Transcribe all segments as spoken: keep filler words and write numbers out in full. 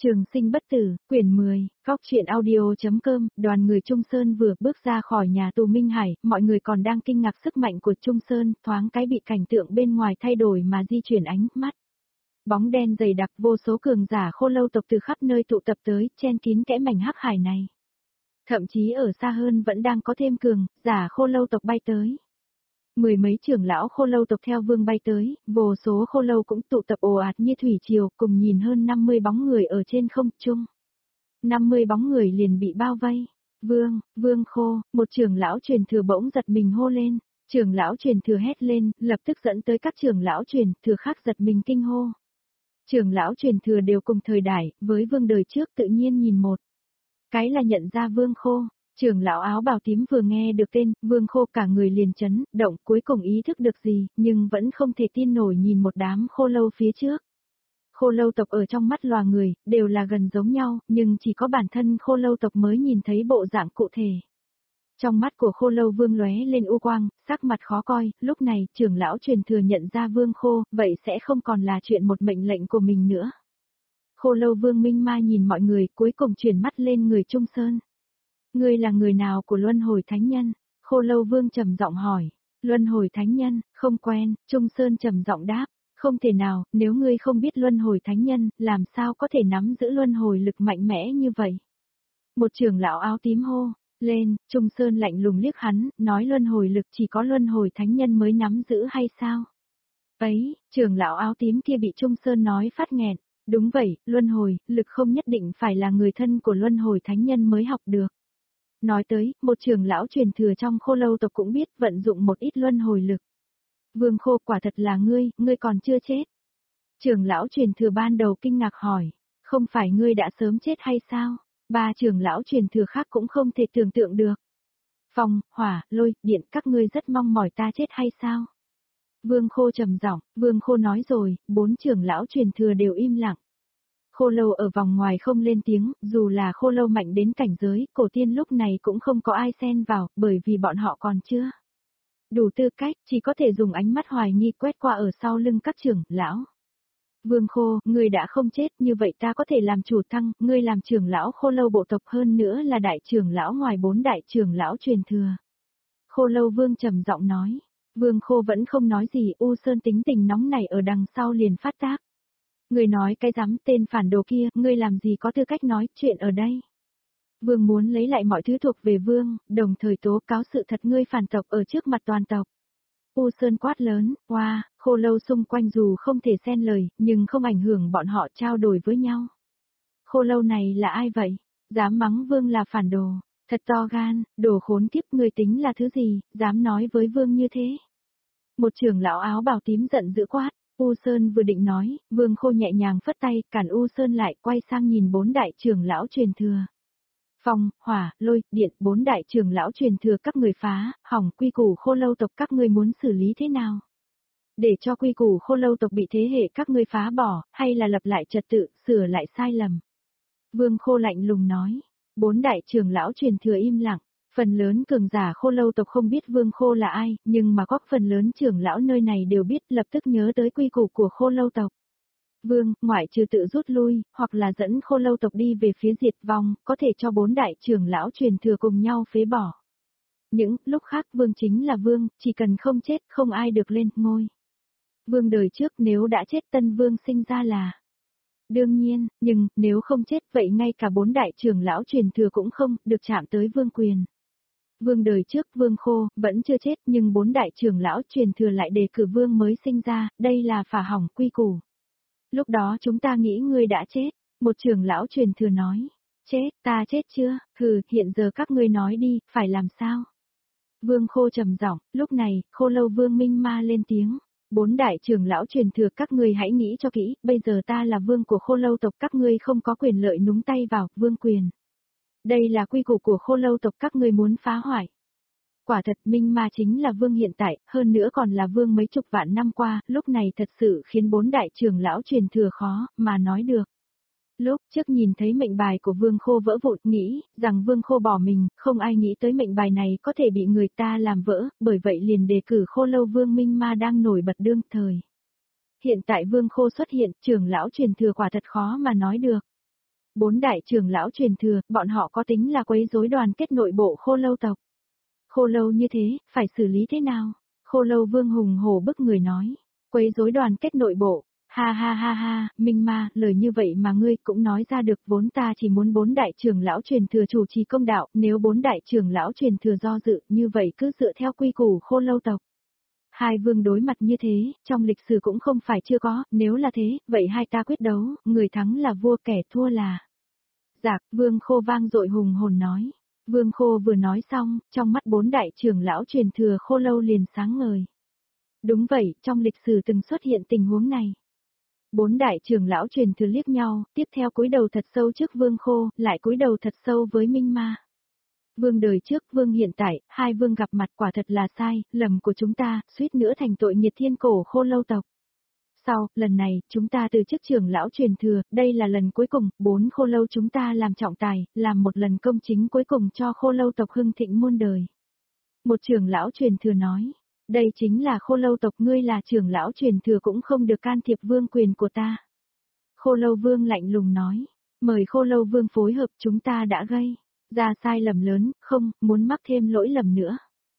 Trường sinh bất tử, quyển mười, góc truyện audio.com, đoàn người Trung Sơn vừa bước ra khỏi nhà tù Minh Hải, mọi người còn đang kinh ngạc sức mạnh của Trung Sơn, thoáng cái bị cảnh tượng bên ngoài thay đổi mà di chuyển ánh mắt. Bóng đen dày đặc, vô số cường giả khô lâu tộc từ khắp nơi tụ tập tới, chen kín kẽ mảnh hắc hải này. Thậm chí ở xa hơn vẫn đang có thêm cường giả khô lâu tộc bay tới. Mười mấy trưởng lão khô lâu tộc theo vương bay tới, vô số khô lâu cũng tụ tập ồ ạt như thủy triều, cùng nhìn hơn năm mươi bóng người ở trên không trung. năm mươi bóng người liền bị bao vây. Vương, vương khô, một trưởng lão truyền thừa bỗng giật mình hô lên. Trưởng lão truyền thừa hét lên, lập tức dẫn tới các trưởng lão truyền thừa khác giật mình kinh hô. Trưởng lão truyền thừa đều cùng thời đại, với vương đời trước tự nhiên nhìn một cái là nhận ra vương khô. Trưởng lão áo bào tím vừa nghe được tên, vương khô cả người liền chấn, động cuối cùng ý thức được gì, nhưng vẫn không thể tin nổi nhìn một đám khô lâu phía trước. Khô lâu tộc ở trong mắt loài người, đều là gần giống nhau, nhưng chỉ có bản thân khô lâu tộc mới nhìn thấy bộ dạng cụ thể. Trong mắt của khô lâu vương lóe lên u quang, sắc mặt khó coi, lúc này trưởng lão truyền thừa nhận ra vương khô, vậy sẽ không còn là chuyện một mệnh lệnh của mình nữa. Khô lâu vương minh ma nhìn mọi người, cuối cùng chuyển mắt lên người Trung Sơn. Ngươi là người nào của Luân Hồi Thánh Nhân? Khô lâu vương trầm giọng hỏi. Luân Hồi Thánh Nhân, không quen, Trung Sơn trầm giọng đáp. Không thể nào, nếu ngươi không biết Luân Hồi Thánh Nhân, làm sao có thể nắm giữ luân hồi lực mạnh mẽ như vậy? Một trưởng lão áo tím hô, lên, Trung Sơn lạnh lùng liếc hắn, nói luân hồi lực chỉ có Luân Hồi Thánh Nhân mới nắm giữ hay sao? Ấy, trưởng lão áo tím kia bị Trung Sơn nói phát nghẹn. Đúng vậy, luân hồi, lực không nhất định phải là người thân của Luân Hồi Thánh Nhân mới học được. Nói tới, một trưởng lão truyền thừa trong khô lâu tộc cũng biết vận dụng một ít luân hồi lực. Vương khô quả thật là ngươi, ngươi còn chưa chết. Trưởng lão truyền thừa ban đầu kinh ngạc hỏi, không phải ngươi đã sớm chết hay sao? Ba trưởng lão truyền thừa khác cũng không thể tưởng tượng được. Phong, hỏa, lôi, điện các ngươi rất mong mỏi ta chết hay sao? Vương khô trầm giọng, vương khô nói rồi, bốn trưởng lão truyền thừa đều im lặng. Khô lâu ở vòng ngoài không lên tiếng, dù là khô lâu mạnh đến cảnh giới, cổ tiên lúc này cũng không có ai xen vào, bởi vì bọn họ còn chưa đủ tư cách, chỉ có thể dùng ánh mắt hoài nghi quét qua ở sau lưng các trưởng lão. Vương khô, ngươi đã không chết, như vậy ta có thể làm chủ thăng, ngươi làm trưởng lão khô lâu bộ tộc hơn nữa là đại trưởng lão ngoài bốn đại trưởng lão truyền thừa. Khô lâu vương trầm giọng nói, vương khô vẫn không nói gì, U Sơn tính tình nóng này ở đằng sau liền phát tác. Ngươi nói cái dám tên phản đồ kia, ngươi làm gì có tư cách nói chuyện ở đây. Vương muốn lấy lại mọi thứ thuộc về vương, đồng thời tố cáo sự thật ngươi phản tộc ở trước mặt toàn tộc. U Sơn quát lớn, wow, khô lâu xung quanh dù không thể xen lời, nhưng không ảnh hưởng bọn họ trao đổi với nhau. Khô lâu này là ai vậy? Dám mắng vương là phản đồ, thật to gan, đồ khốn kiếp ngươi tính là thứ gì, dám nói với vương như thế. Một trưởng lão áo bào tím giận dữ quát. U Sơn vừa định nói, vương khô nhẹ nhàng phất tay, cản U Sơn lại, quay sang nhìn bốn đại trưởng lão truyền thừa. Phong, hỏa, lôi, điện, bốn đại trưởng lão truyền thừa các người phá, hỏng quy củ khô lâu tộc các ngươi muốn xử lý thế nào? Để cho quy củ khô lâu tộc bị thế hệ các ngươi phá bỏ, hay là lập lại trật tự, sửa lại sai lầm? Vương khô lạnh lùng nói, bốn đại trưởng lão truyền thừa im lặng. Phần lớn cường giả khô lâu tộc không biết vương khô là ai, nhưng mà có phần lớn trưởng lão nơi này đều biết, lập tức nhớ tới quy củ của khô lâu tộc. Vương, ngoại trừ tự rút lui, hoặc là dẫn khô lâu tộc đi về phía diệt vong, có thể cho bốn đại trưởng lão truyền thừa cùng nhau phế bỏ. Những lúc khác vương chính là vương, chỉ cần không chết không ai được lên ngôi. Vương đời trước nếu đã chết tân vương sinh ra là đương nhiên, nhưng nếu không chết vậy ngay cả bốn đại trưởng lão truyền thừa cũng không được chạm tới vương quyền. Vương đời trước vương khô, vẫn chưa chết nhưng bốn đại trưởng lão truyền thừa lại đề cử vương mới sinh ra, đây là phá hỏng quy củ. Lúc đó chúng ta nghĩ ngươi đã chết, một trưởng lão truyền thừa nói. Chết, ta chết chưa, hừ, hiện giờ các ngươi nói đi, phải làm sao? Vương khô trầm giọng, lúc này, khô lâu vương minh ma lên tiếng. Bốn đại trưởng lão truyền thừa các ngươi hãy nghĩ cho kỹ, bây giờ ta là vương của khô lâu tộc các ngươi không có quyền lợi nhúng tay vào, vương quyền. Đây là quy củ của khô lâu tộc các ngươi muốn phá hoại. Quả thật Minh Ma chính là vương hiện tại, hơn nữa còn là vương mấy chục vạn năm qua, lúc này thật sự khiến bốn đại trưởng lão truyền thừa khó, mà nói được. Lúc trước nhìn thấy mệnh bài của vương khô vỡ vụn nghĩ, rằng vương khô bỏ mình, không ai nghĩ tới mệnh bài này có thể bị người ta làm vỡ, bởi vậy liền đề cử khô lâu vương Minh Ma đang nổi bật đương thời. Hiện tại vương khô xuất hiện, trưởng lão truyền thừa quả thật khó mà nói được. Bốn đại trưởng lão truyền thừa, bọn họ có tính là quấy rối đoàn kết nội bộ Khô Lâu tộc. Khô Lâu như thế, phải xử lý thế nào? Khô Lâu Vương hùng hổ bức người nói, quấy rối đoàn kết nội bộ. Ha ha ha ha, Minh Ma, lời như vậy mà ngươi cũng nói ra được, vốn ta chỉ muốn bốn đại trưởng lão truyền thừa chủ trì công đạo, nếu bốn đại trưởng lão truyền thừa do dự, như vậy cứ dựa theo quy củ Khô Lâu tộc. Hai vương đối mặt như thế, trong lịch sử cũng không phải chưa có, nếu là thế, vậy hai ta quyết đấu, người thắng là vua, kẻ thua là. Giặc, Vương Khô vang dội hùng hồn nói. Vương Khô vừa nói xong, trong mắt bốn đại trưởng lão truyền thừa Khô Lâu liền sáng ngời. Đúng vậy, trong lịch sử từng xuất hiện tình huống này. Bốn đại trưởng lão truyền thừa liếc nhau, tiếp theo cúi đầu thật sâu trước Vương Khô, lại cúi đầu thật sâu với Minh Ma. Vương đời trước, vương hiện tại, hai vương gặp mặt quả thật là sai, lầm của chúng ta, suýt nữa thành tội nghiệt thiên cổ Khô Lâu tộc. Sau, lần này, chúng ta từ chức trưởng lão truyền thừa, đây là lần cuối cùng, bốn Khô Lâu chúng ta làm trọng tài, làm một lần công chính cuối cùng cho Khô Lâu tộc hưng thịnh muôn đời. Một trưởng lão truyền thừa nói, đây chính là Khô Lâu tộc, ngươi là trưởng lão truyền thừa cũng không được can thiệp vương quyền của ta. Khô Lâu Vương lạnh lùng nói, mời Khô Lâu Vương phối hợp, chúng ta đã gây ra sai lầm lớn, không, muốn mắc thêm lỗi lầm nữa.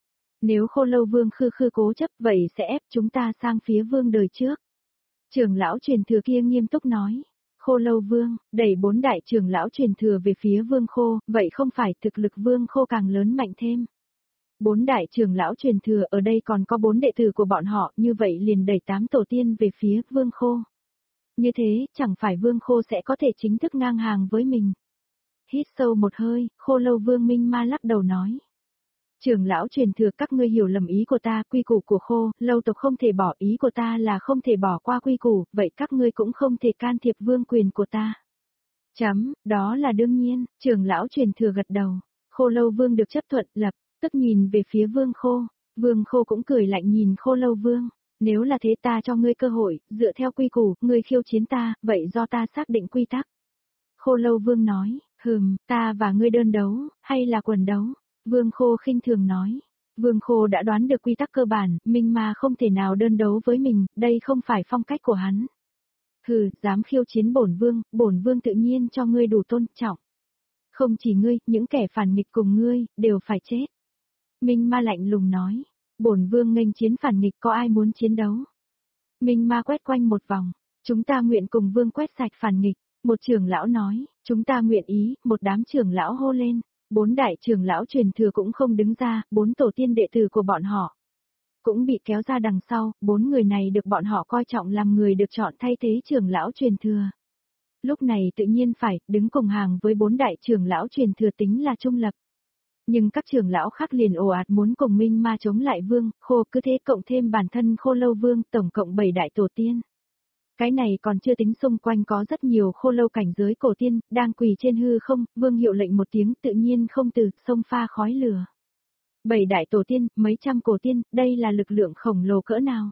Nếu Khô Lâu Vương khư khư cố chấp, vậy sẽ ép chúng ta sang phía vương đời trước. Trưởng lão truyền thừa kia nghiêm túc nói, Khô Lâu Vương, đẩy bốn đại trưởng lão truyền thừa về phía Vương Khô, vậy không phải thực lực Vương Khô càng lớn mạnh thêm. Bốn đại trưởng lão truyền thừa ở đây còn có bốn đệ tử của bọn họ, như vậy liền đẩy tám tổ tiên về phía Vương Khô. Như thế, chẳng phải Vương Khô sẽ có thể chính thức ngang hàng với mình. Hít sâu một hơi, Khô Lâu Vương Minh Ma lắc đầu nói. Trưởng lão truyền thừa, các ngươi hiểu lầm ý của ta, quy củ của Khô Lâu tộc không thể bỏ, ý của ta là không thể bỏ qua quy củ, vậy các ngươi cũng không thể can thiệp vương quyền của ta. Chấm, đó là đương nhiên, trưởng lão truyền thừa gật đầu. Khô Lâu Vương được chấp thuận, lập tức nhìn về phía Vương Khô. Vương Khô cũng cười lạnh nhìn Khô Lâu Vương. Nếu là thế, ta cho ngươi cơ hội, dựa theo quy củ, ngươi khiêu chiến ta, vậy do ta xác định quy tắc. Khô Lâu Vương nói, hừm, ta và ngươi đơn đấu, hay là quần đấu? Vương Khô khinh thường nói. Vương Khô đã đoán được quy tắc cơ bản, Minh Ma không thể nào đơn đấu với mình, đây không phải phong cách của hắn. Hừ, dám khiêu chiến bổn vương, bổn vương tự nhiên cho ngươi đủ tôn trọng. Không chỉ ngươi, những kẻ phản nghịch cùng ngươi, đều phải chết. Minh Ma lạnh lùng nói, bổn vương nghênh chiến phản nghịch, có ai muốn chiến đấu? Minh Ma quét quanh một vòng, chúng ta nguyện cùng vương quét sạch phản nghịch. Một trưởng lão nói, chúng ta nguyện ý, một đám trưởng lão hô lên. Bốn đại trưởng lão truyền thừa cũng không đứng ra, bốn tổ tiên đệ tử của bọn họ cũng bị kéo ra đằng sau, bốn người này được bọn họ coi trọng làm người được chọn thay thế trưởng lão truyền thừa. Lúc này tự nhiên phải đứng cùng hàng với bốn đại trưởng lão truyền thừa tính là trung lập. Nhưng các trưởng lão khác liền ồ ạt muốn cùng Minh Ma chống lại Vương Khô, cứ thế cộng thêm bản thân Khô Lâu Vương, tổng cộng bảy đại tổ tiên. Cái này còn chưa tính xung quanh có rất nhiều Khô Lâu cảnh giới cổ tiên, đang quỳ trên hư không, Vương hiệu lệnh một tiếng tự nhiên không từ, sông pha khói lửa. Bảy đại tổ tiên, mấy trăm cổ tiên, đây là lực lượng khổng lồ cỡ nào?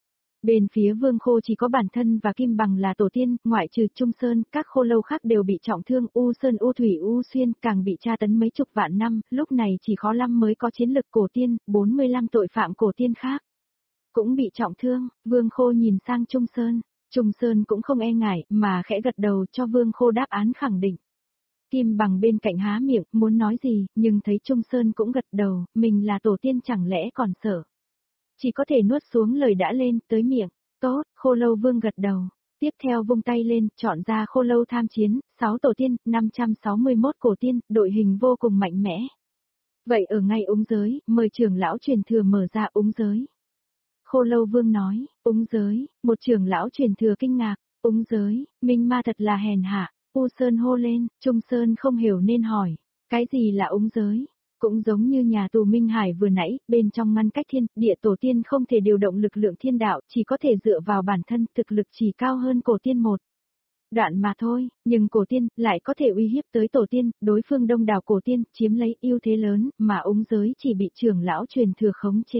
Bên phía Vương Khô chỉ có bản thân và Kim Bằng là tổ tiên, ngoại trừ Trung Sơn, các Khô Lâu khác đều bị trọng thương, U Sơn, U Thủy, U Xuyên, càng bị tra tấn mấy chục vạn năm, lúc này chỉ khó lắm mới có chiến lực cổ tiên, bốn mươi lăm tội phạm cổ tiên khác cũng bị trọng thương. Vương Khô nhìn sang Trung Sơn. Trung Sơn cũng không e ngại, mà khẽ gật đầu cho Vương Khô đáp án khẳng định. Kim Bằng bên cạnh há miệng, muốn nói gì, nhưng thấy Trung Sơn cũng gật đầu, mình là tổ tiên chẳng lẽ còn sợ. Chỉ có thể nuốt xuống lời đã lên, tới miệng. Tốt, Khô Lâu Vương gật đầu. Tiếp theo vung tay lên, chọn ra Khô Lâu tham chiến, sáu tổ tiên, năm trăm sáu mươi mốt cổ tiên, đội hình vô cùng mạnh mẽ. Vậy ở ngay úng giới, mời trưởng lão truyền thừa mở ra úng giới. Khô Lâu Vương nói, úng giới, một trưởng lão truyền thừa kinh ngạc, úng giới, Minh Ma thật là hèn hạ, U Sơn hô lên, Trung Sơn không hiểu nên hỏi, cái gì là úng giới? Cũng giống như nhà tù Minh Hải vừa nãy, bên trong ngăn cách thiên, địa tổ tiên không thể điều động lực lượng thiên đạo, chỉ có thể dựa vào bản thân, thực lực chỉ cao hơn cổ tiên một đoạn mà thôi, nhưng cổ tiên lại có thể uy hiếp tới tổ tiên, đối phương đông đảo cổ tiên, chiếm lấy ưu thế lớn, mà úng giới chỉ bị trưởng lão truyền thừa khống chế.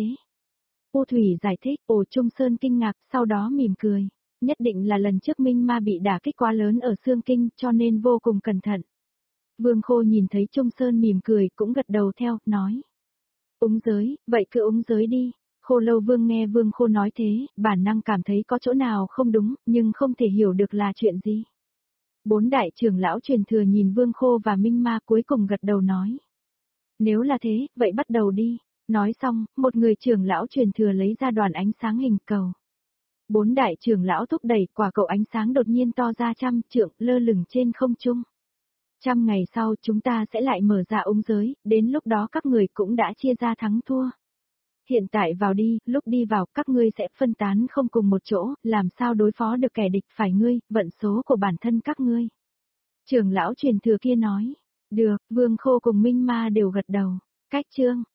U Thủy giải thích, ồ Trung Sơn kinh ngạc, sau đó mỉm cười. Nhất định là lần trước Minh Ma bị đả kích quá lớn ở xương kinh, cho nên vô cùng cẩn thận. Vương Khô nhìn thấy Trung Sơn mỉm cười, cũng gật đầu theo, nói. Úng giới, vậy cứ úng giới đi. Khô Lâu Vương nghe Vương Khô nói thế, bản năng cảm thấy có chỗ nào không đúng, nhưng không thể hiểu được là chuyện gì. Bốn đại trưởng lão truyền thừa nhìn Vương Khô và Minh Ma cuối cùng gật đầu nói. Nếu là thế, vậy bắt đầu đi. Nói xong, một người trưởng lão truyền thừa lấy ra đoàn ánh sáng hình cầu. Bốn đại trưởng lão thúc đẩy quả cầu ánh sáng đột nhiên to ra trăm trượng lơ lửng trên không trung. Trăm ngày sau chúng ta sẽ lại mở ra ung giới, đến lúc đó các người cũng đã chia ra thắng thua. Hiện tại vào đi, lúc đi vào các ngươi sẽ phân tán không cùng một chỗ, làm sao đối phó được kẻ địch phải ngươi, vận số của bản thân các ngươi. Trưởng lão truyền thừa kia nói, được, Vương Khô cùng Minh Ma đều gật đầu, cách chương.